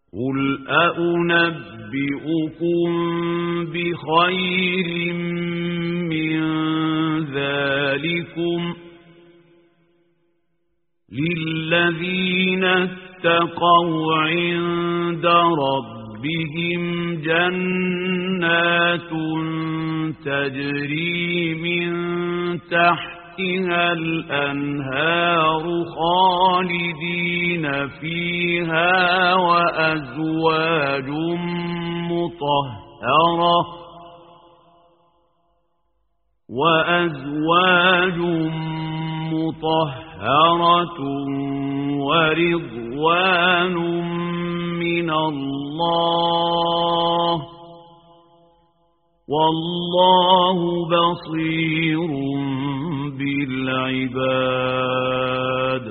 قل أأنبئكم بخير من ذلكم للذين اتقوا عند ربهم جنات تجري من تحتها الأنهار خالدين فيها وأزواج مطهرة ورضوان من الله والله بصير بالعباد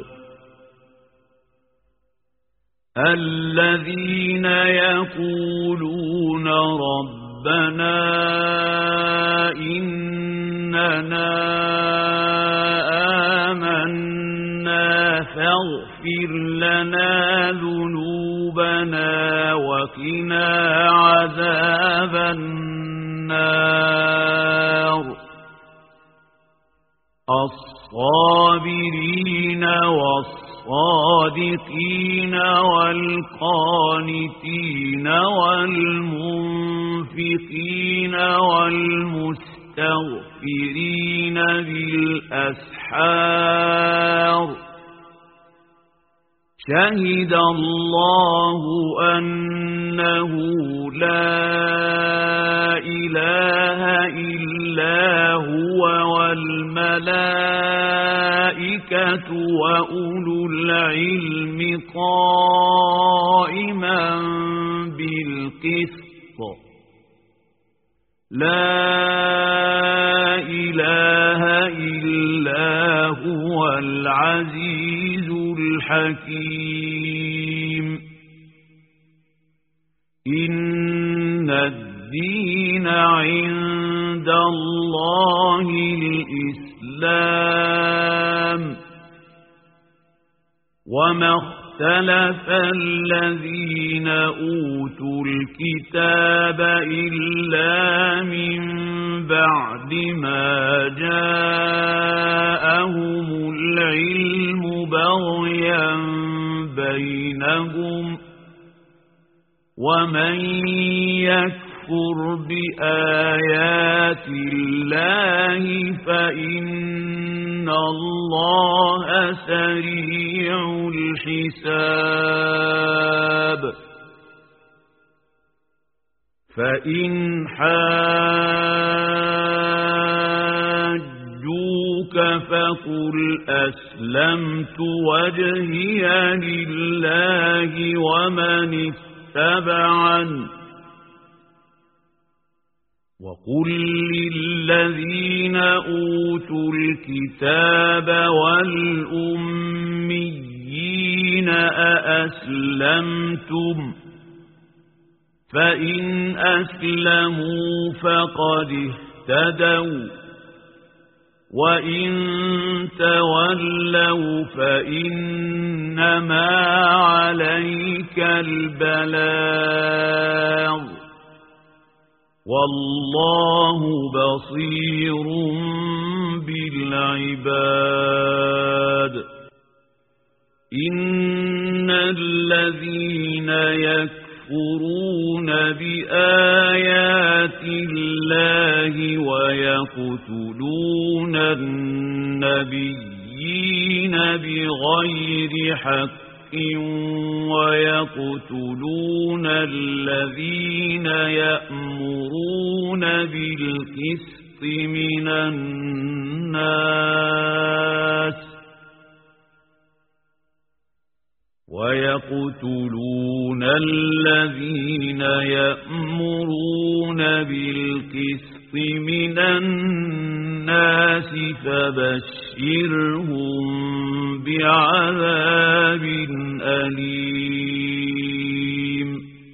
الذين يقولون ربنا إننا آمنا فاغفر لنا ذنوبنا وقنا عذاب النار الصابرين والصادقين والقانتين والمنفقين والمستغفرين بالأسحار شهد الله أنه لا إله إلا هو والملائكة وأولو العلم قائما بالقسط لا إله إلا هو العزيز الحكيم إن الدين عند الله الإسلام وما اختلف الذين أوتوا الكتاب إلا من بعد ما جاءهم العلم بغيا بينهم ومن يكفر بآيات الله فإن الله سريع الحساب فإن حاجوك فقل أسلمت وجهي لله ومن اتبعن وقل للذين أوتوا الكتاب والأميين أأسلمتم فإن أسلموا فقد اهتدوا وإن تولوا فإنما عليك البلاغ والله بصير بالعباد إن الذين يكفرون بآيات الله ويقتلون النبيين بغير حق ويقتلون الذين يأمرون بالقسط من الناس ويقتلون الذين يأمرون بالقسط من الناس فبشرهم بعذاب أليم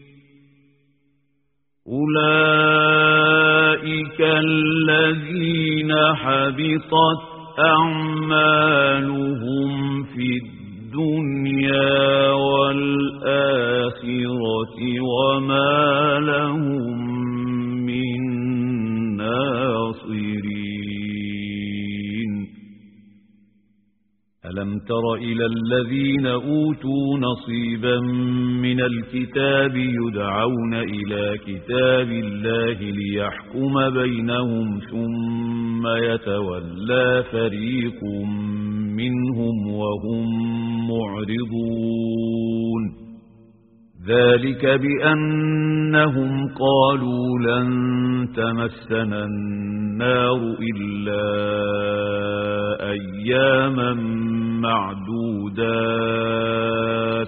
أولئك الذين حبطت أعمالهم في الدنيا والآخرة وما لهم من ناصرين ألم تر إلى الذين أوتوا نصيبا من الكتاب يدعون إلى كتاب الله ليحكم بينهم ثم يتولى فريق منهم وهم معرضون ذلك بأنهم قالوا لن تمسنا النار إلا أياما معدودات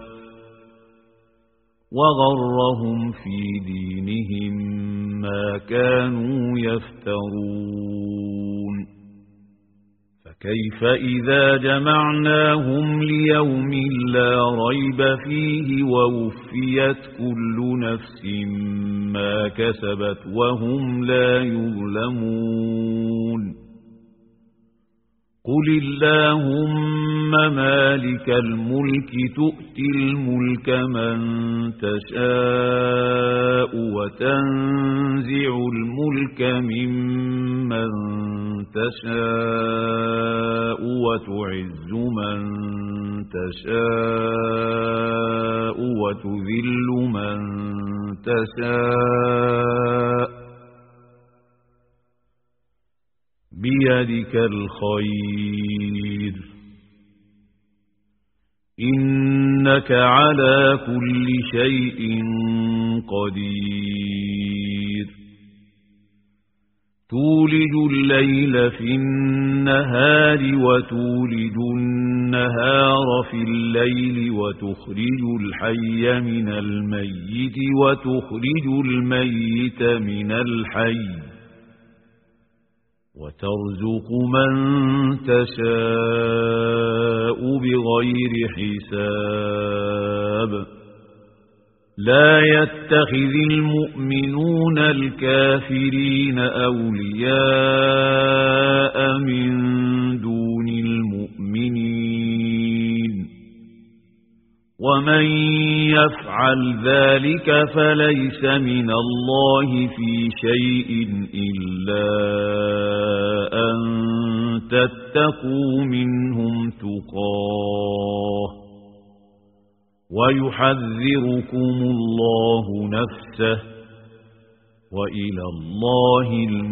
وغرهم في دينهم ما كانوا يفترون فكيف إذا جمعناهم ليوم لا ريب فيه ووفيت كل نفس ما كسبت وهم لا يظلمون قل اللهم مالك الملك تؤتي الملك من تشاء وتنزع الملك ممن تشاء وتعز من تشاء وتذل من تشاء بيدك الخير إنك على كل شيء قدير تولج الليل في النهار وتولج النهار في الليل وتخرج الحي من الميت وتخرج الميت من الحي وترزق من تشاء بغير حساب لا يتخذ المؤمنون الكافرين أولياء من دون المؤمنين ومن يفعل ذلك فليس من الله في شيء إلا أن تتقوا منهم تقاه ويحذركم الله نفسه وإلى الله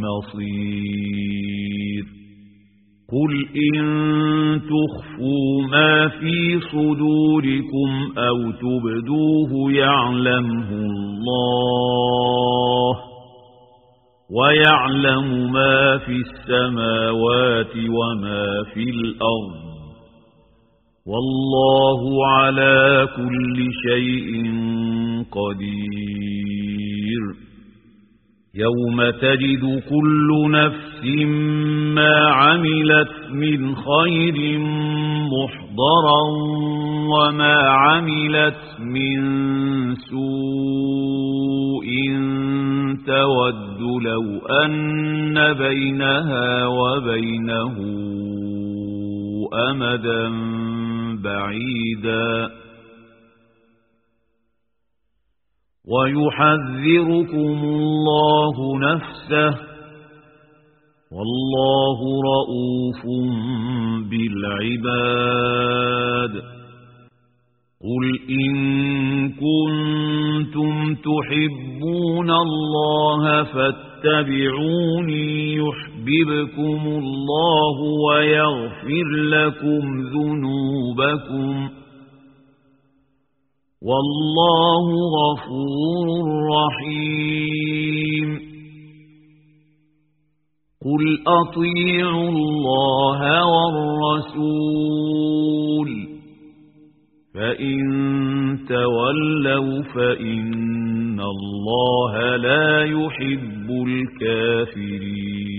المصير قل إن تخفوا ما في صدوركم أو تبدوه يعلمه الله ويعلم ما في السماوات وما في الأرض والله على كل شيء قدير يوم تجد كل نفس ما عملت من خير محضرا وما عملت من سوء تود لو أن بينها وبينه أمدا بعيدا ويحذركم الله نفسه والله رؤوف بالعباد قل إن كنتم تحبون الله فاتبعوني يحببكم الله ويغفر لكم ذنوبكم والله غفور رحيم قل أطيعوا الله والرسول فإن تولوا فإن الله لا يحب الكافرين